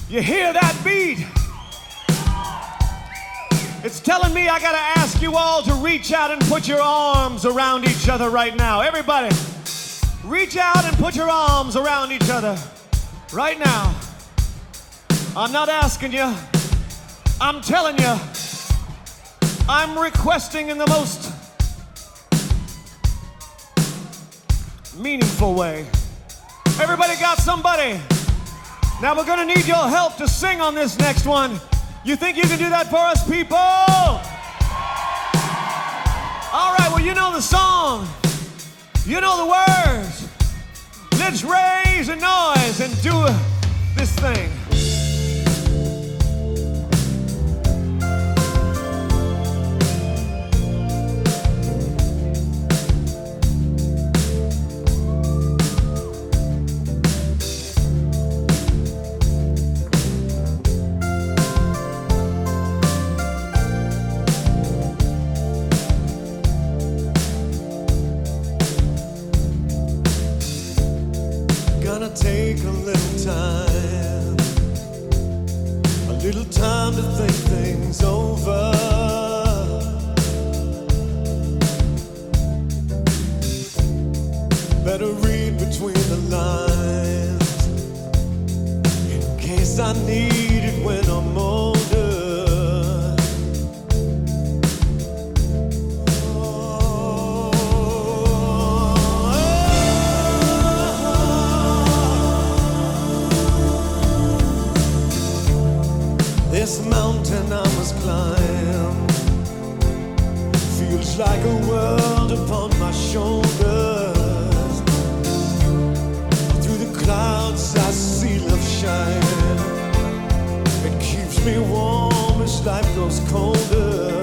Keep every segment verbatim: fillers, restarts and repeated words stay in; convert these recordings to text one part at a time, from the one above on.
You hear that beat? It's telling me I gotta ask you all to reach out and put your arms around each other right now. Everybody, reach out and put your arms around each other right now. I'm not asking you, I'm telling you, I'm requesting in the most meaningful way. Everybody got somebody? Now we're gonna need your help to sing on this next one. You think you can do that for us, people? All right, well, you know the song. You know the words. Let's raise a noise and do this thing. Gonna take a little time, a little time to think things over. Better read between the lines in case I need it when I'm older. This mountain I must climb feels like a world upon my shoulders. Through the clouds I see love shining. It keeps me warm as life grows colder.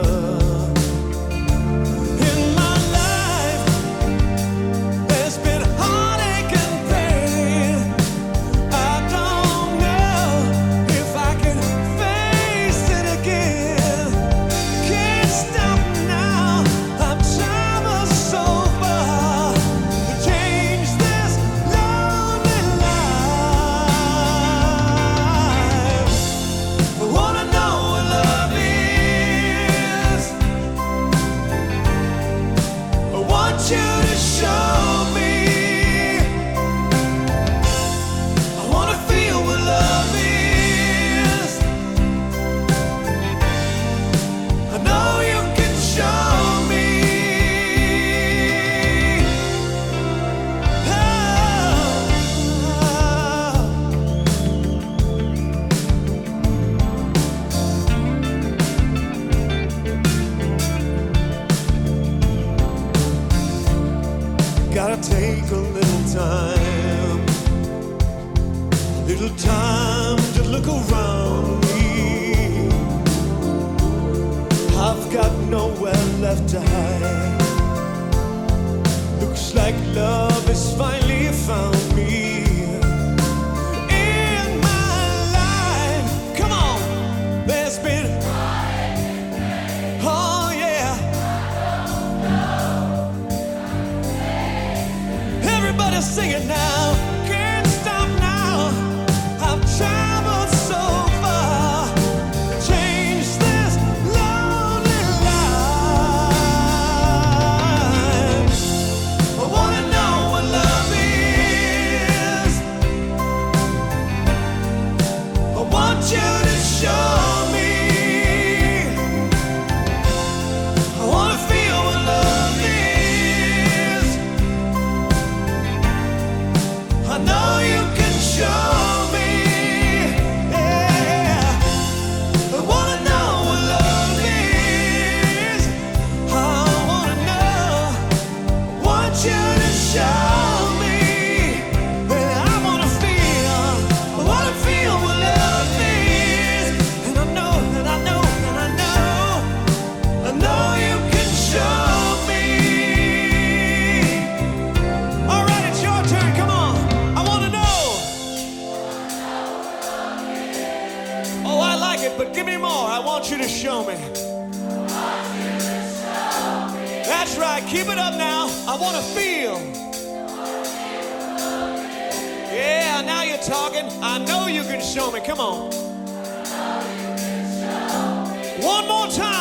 In my life there's been heartache and pain. I don't know if I can face it again. Can't stop now. I've traveled so far to change this lonely life. I wanna know what love is. I want you to show me. I wanna feel what love is. I know you can show me. Gotta take a little time, little time to look around me. I've got nowhere left to hide. Looks like love has finally found me. In my life, come on, there's been, oh yeah. Everybody sing it now. Can't stop now. I've traveled so far to change this lonely life. I wanna know what love is. I want you to show me. I wanna feel what love is. I know you can show me. Yeah. I wanna know what love is. I wanna know. Want you to show me. Yeah, I wanna feel. I wanna feel what love is. And I know that I know that I know. I know you can show me. All right, it's your turn. Come on. I wanna know. Oh, I like it, but give me more. I want you to show me. That's right. Keep it up now. I wanna feel. Yeah, now you're talking. I know you can show me. Come on. One more time.